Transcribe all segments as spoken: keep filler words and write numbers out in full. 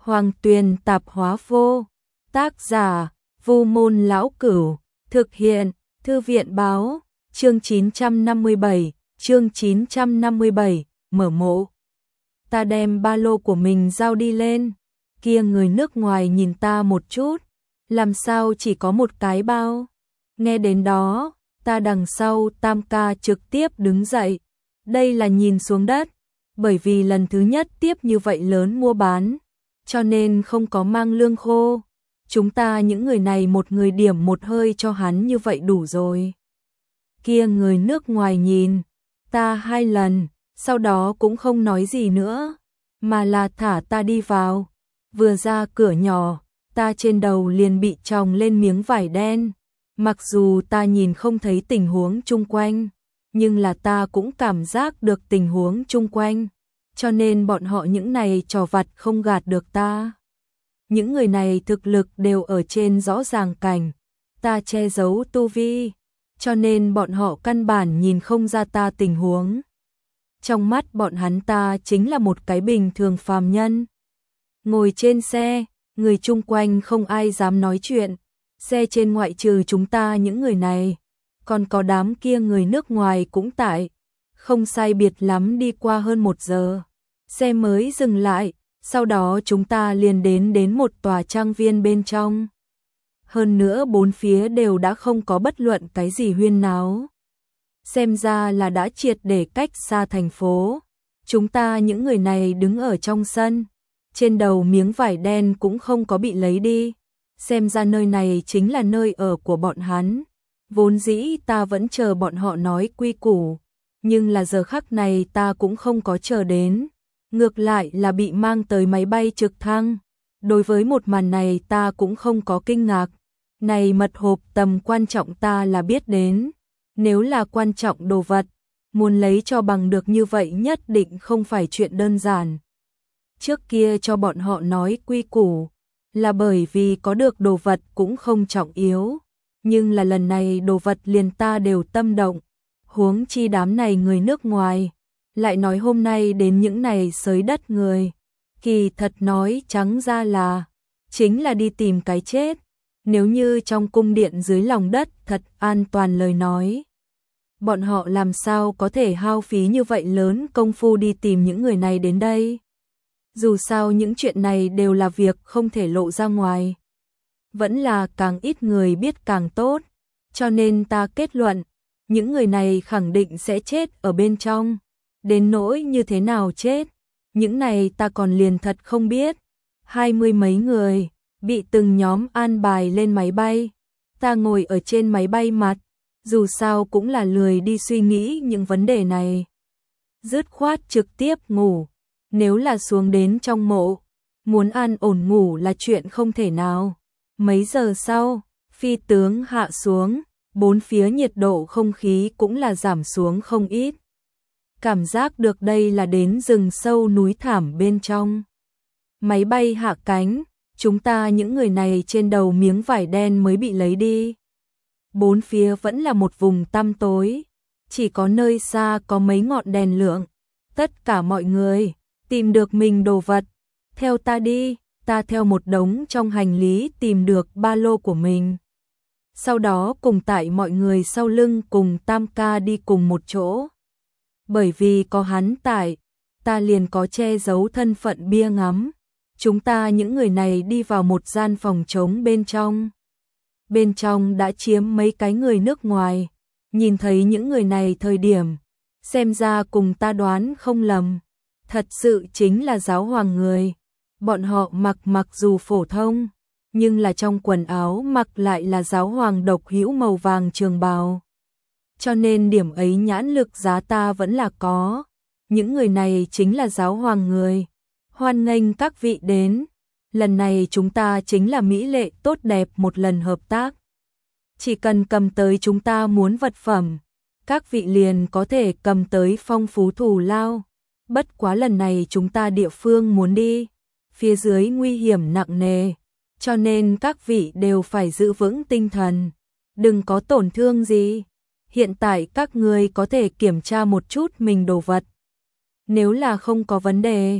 Hoàng Tuyền Tạp Hóa Vô. Tác giả: Vu Môn Lão Cửu. Thực hiện: Thư viện Báo. Chương chín trăm năm mươi bảy. Chương chín trăm năm mươi bảy. Mở mộ. Ta đem ba lô của mình giao đi lên. Kia người nước ngoài nhìn ta một chút. Làm sao chỉ có một cái bao? Nghe đến đó, ta đằng sau Tam ca trực tiếp đứng dậy. Đây là nhìn xuống đất. Bởi vì lần thứ nhất tiếp như vậy lớn mua bán, cho nên không có mang lương khô. Chúng ta những người này một người điểm một hơi cho hắn như vậy đủ rồi. Kia người nước ngoài nhìn ta hai lần, sau đó cũng không nói gì nữa, mà là thả ta đi vào. Vừa ra cửa nhỏ, ta trên đầu liền bị chồng lên miếng vải đen. Mặc dù ta nhìn không thấy tình huống chung quanh, nhưng là ta cũng cảm giác được tình huống chung quanh, cho nên bọn họ những này trò vặt không gạt được ta. Những người này thực lực đều ở trên rõ ràng cảnh, ta che giấu tu vi, cho nên bọn họ căn bản nhìn không ra ta tình huống. Trong mắt bọn hắn ta chính là một cái bình thường phàm nhân. Ngồi trên xe, người chung quanh không ai dám nói chuyện, xe trên ngoại trừ chúng ta những người này, còn có đám kia người nước ngoài cũng tại. Không sai biệt lắm đi qua hơn một giờ, xe mới dừng lại, sau đó chúng ta liền đến đến một tòa trang viên bên trong. Hơn nữa bốn phía đều đã không có bất luận cái gì huyên náo. Xem ra là đã triệt để cách xa thành phố. Chúng ta những người này đứng ở trong sân, trên đầu miếng vải đen cũng không có bị lấy đi. Xem ra nơi này chính là nơi ở của bọn hắn. Vốn dĩ ta vẫn chờ bọn họ nói quy củ, nhưng là giờ khắc này ta cũng không có chờ đến. Ngược lại là bị mang tới máy bay trực thăng. Đối với một màn này ta cũng không có kinh ngạc. Này mật hộp tầm quan trọng ta là biết đến. Nếu là quan trọng đồ vật, muốn lấy cho bằng được như vậy nhất định không phải chuyện đơn giản. Trước kia cho bọn họ nói quy củ, là bởi vì có được đồ vật cũng không trọng yếu. Nhưng là lần này đồ vật liền ta đều tâm động. Huống chi đám này người nước ngoài, lại nói hôm nay đến những này xới đất người. Kỳ thật nói trắng ra là, chính là đi tìm cái chết. Nếu như trong cung điện dưới lòng đất thật an toàn lời nói, bọn họ làm sao có thể hao phí như vậy lớn công phu đi tìm những người này đến đây. Dù sao những chuyện này đều là việc không thể lộ ra ngoài. Vẫn là càng ít người biết càng tốt, cho nên ta kết luận, những người này khẳng định sẽ chết ở bên trong. Đến nỗi như thế nào chết, những này ta còn liền thật không biết. Hai mươi mấy người, bị từng nhóm an bài lên máy bay. Ta ngồi ở trên máy bay mặt, dù sao cũng là lười đi suy nghĩ những vấn đề này. Dứt khoát trực tiếp ngủ, nếu là xuống đến trong mộ, muốn an ổn ngủ là chuyện không thể nào. Mấy giờ sau, phi tướng hạ xuống, bốn phía nhiệt độ không khí cũng là giảm xuống không ít. Cảm giác được đây là đến rừng sâu núi thảm bên trong. Máy bay hạ cánh, chúng ta những người này trên đầu miếng vải đen mới bị lấy đi. Bốn phía vẫn là một vùng tăm tối, chỉ có nơi xa có mấy ngọn đèn lượng. Tất cả mọi người, tìm được mình đồ vật, theo ta đi. Ta theo một đống trong hành lý tìm được ba lô của mình. Sau đó cùng tại mọi người sau lưng cùng Tam ca đi cùng một chỗ. Bởi vì có hắn tại, ta liền có che giấu thân phận bia ngắm. Chúng ta những người này đi vào một gian phòng trống bên trong. Bên trong đã chiếm mấy cái người nước ngoài. Nhìn thấy những người này thời điểm, xem ra cùng ta đoán không lầm. Thật sự chính là giáo hoàng người. Bọn họ mặc mặc dù phổ thông, nhưng là trong quần áo mặc lại là giáo hoàng độc hữu màu vàng trường bào. Cho nên điểm ấy nhãn lực giá ta vẫn là có. Những người này chính là giáo hoàng người. Hoan nghênh các vị đến. Lần này chúng ta chính là mỹ lệ tốt đẹp một lần hợp tác. Chỉ cần cầm tới chúng ta muốn vật phẩm, các vị liền có thể cầm tới phong phú thù lao. Bất quá lần này chúng ta địa phương muốn đi, phía dưới nguy hiểm nặng nề, cho nên các vị đều phải giữ vững tinh thần, đừng có tổn thương gì. Hiện tại các người có thể kiểm tra một chút mình đồ vật. Nếu là không có vấn đề,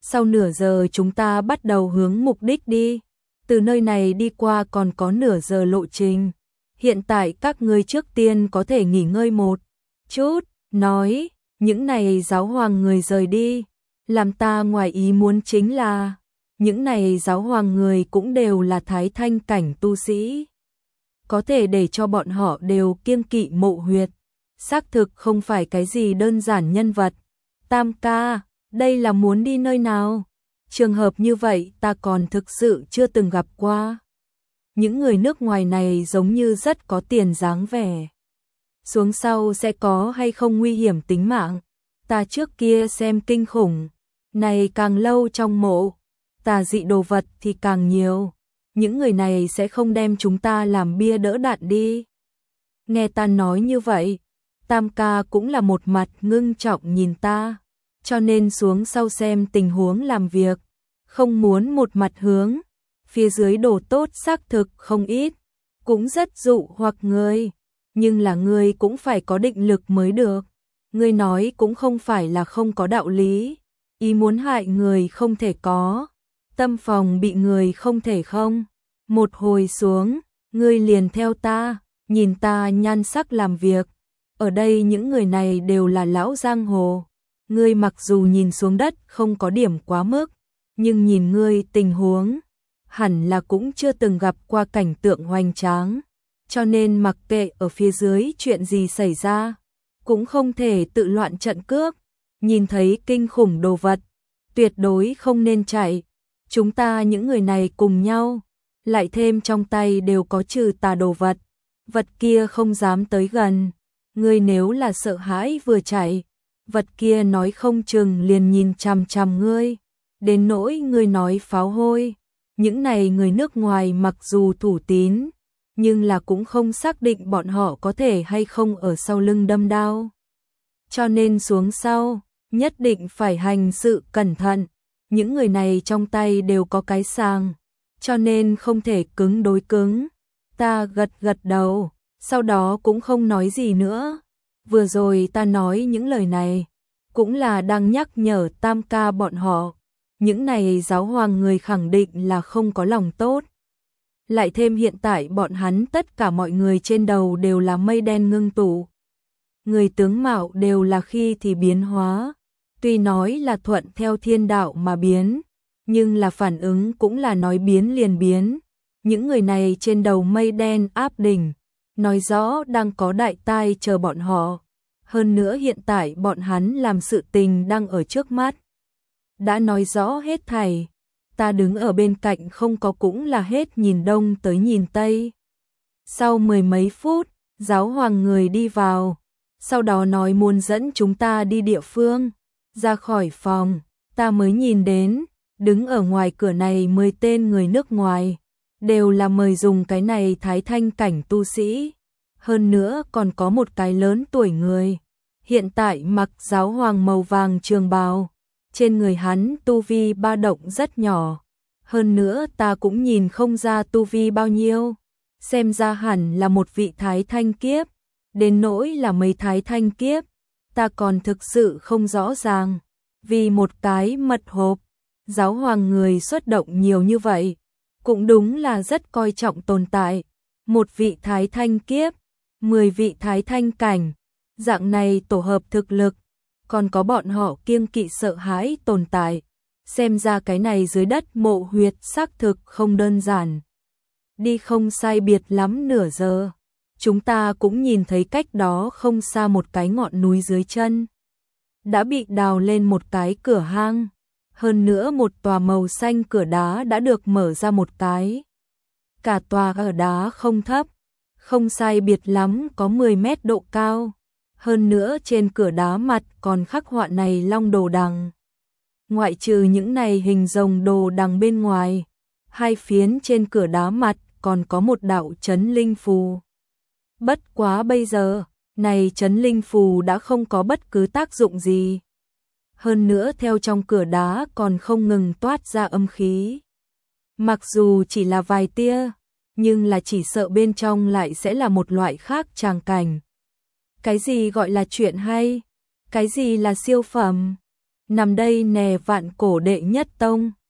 sau nửa giờ chúng ta bắt đầu hướng mục đích đi. Từ nơi này đi qua còn có nửa giờ lộ trình. Hiện tại các ngươi trước tiên có thể nghỉ ngơi một chút. Nói, những này giáo hoàng người rời đi. Làm ta ngoài ý muốn chính là, những này giáo hoàng người cũng đều là thái thanh cảnh tu sĩ. Có thể để cho bọn họ đều kiêng kỵ Mộ Huyệt. Xác thực không phải cái gì đơn giản nhân vật. Tam ca, đây là muốn đi nơi nào? Trường hợp như vậy ta còn thực sự chưa từng gặp qua. Những người nước ngoài này giống như rất có tiền dáng vẻ. Xuống sau sẽ có hay không nguy hiểm tính mạng? Ta trước kia xem kinh khủng. Này càng lâu trong mộ, tà dị đồ vật thì càng nhiều. Những người này sẽ không đem chúng ta làm bia đỡ đạn đi. Nghe ta nói như vậy, Tam ca cũng là một mặt ngưng trọng nhìn ta. Cho nên xuống sau xem tình huống làm việc. Không muốn một mặt hướng. Phía dưới đồ tốt xác thực không ít. Cũng rất dụ hoặc người. Nhưng là người cũng phải có định lực mới được. Người nói cũng không phải là không có đạo lý. Ý muốn hại người không thể có. Tâm phòng bị người không thể không. Một hồi xuống, ngươi liền theo ta, nhìn ta nhan sắc làm việc. Ở đây những người này đều là lão giang hồ. Ngươi mặc dù nhìn xuống đất không có điểm quá mức, nhưng nhìn ngươi tình huống, hẳn là cũng chưa từng gặp qua cảnh tượng hoành tráng. Cho nên mặc kệ ở phía dưới chuyện gì xảy ra, cũng không thể tự loạn trận cước. Nhìn thấy kinh khủng đồ vật, tuyệt đối không nên chạy. Chúng ta những người này cùng nhau, lại thêm trong tay đều có trừ tà đồ vật. Vật kia không dám tới gần. Ngươi nếu là sợ hãi vừa chạy, vật kia nói không chừng liền nhìn chằm chằm ngươi. Đến nỗi ngươi nói pháo hôi. Những này người nước ngoài mặc dù thủ tín, nhưng là cũng không xác định bọn họ có thể hay không ở sau lưng đâm đao. Cho nên xuống sau, nhất định phải hành sự cẩn thận. Những người này trong tay đều có cái sàng, cho nên không thể cứng đối cứng. Ta gật gật đầu, sau đó cũng không nói gì nữa. Vừa rồi ta nói những lời này, cũng là đang nhắc nhở Tam ca bọn họ. Những này giáo hoàng người khẳng định là không có lòng tốt. Lại thêm hiện tại bọn hắn tất cả mọi người trên đầu đều là mây đen ngưng tụ. Người tướng mạo đều là khi thì biến hóa. Tuy nói là thuận theo thiên đạo mà biến, nhưng là phản ứng cũng là nói biến liền biến. Những người này trên đầu mây đen áp đỉnh, nói rõ đang có đại tai chờ bọn họ. Hơn nữa hiện tại bọn hắn làm sự tình đang ở trước mắt. Đã nói rõ hết thảy, ta đứng ở bên cạnh không có cũng là hết nhìn đông tới nhìn tây. Sau mười mấy phút, giáo hoàng người đi vào, sau đó nói muốn dẫn chúng ta đi địa phương. Ra khỏi phòng, ta mới nhìn đến, đứng ở ngoài cửa này mười tên người nước ngoài, đều là mời dùng cái này thái thanh cảnh tu sĩ. Hơn nữa còn có một cái lớn tuổi người, hiện tại mặc giáo hoàng màu vàng trường bào, trên người hắn tu vi ba động rất nhỏ. Hơn nữa ta cũng nhìn không ra tu vi bao nhiêu, xem ra hẳn là một vị thái thanh kiếp, đến nỗi là mấy thái thanh kiếp. Ta còn thực sự không rõ ràng, vì một cái mật hộp, giáo hoàng người xuất động nhiều như vậy, cũng đúng là rất coi trọng tồn tại. Một vị thái thanh kiếp, mười vị thái thanh cảnh, dạng này tổ hợp thực lực, còn có bọn họ kiêng kỵ sợ hãi tồn tại. Xem ra cái này dưới đất Mộ Huyệt xác thực không đơn giản. Đi không sai biệt lắm nửa giờ. Chúng ta cũng nhìn thấy cách đó không xa một cái ngọn núi dưới chân. Đã bị đào lên một cái cửa hang. Hơn nữa một tòa màu xanh cửa đá đã được mở ra một cái. Cả tòa ở đá không thấp, không sai biệt lắm có mười mét độ cao. Hơn nữa trên cửa đá mặt còn khắc họa này long đồ đằng. Ngoại trừ những này hình rồng đồ đằng bên ngoài, hai phiến trên cửa đá mặt còn có một đạo chấn linh phù. Bất quá bây giờ, này chấn linh phù đã không có bất cứ tác dụng gì. Hơn nữa theo trong cửa đá còn không ngừng toát ra âm khí. Mặc dù chỉ là vài tia, nhưng là chỉ sợ bên trong lại sẽ là một loại khác tràng cảnh. Cái gì gọi là chuyện hay? Cái gì là siêu phẩm? nằm đây nè vạn cổ đệ nhất tông.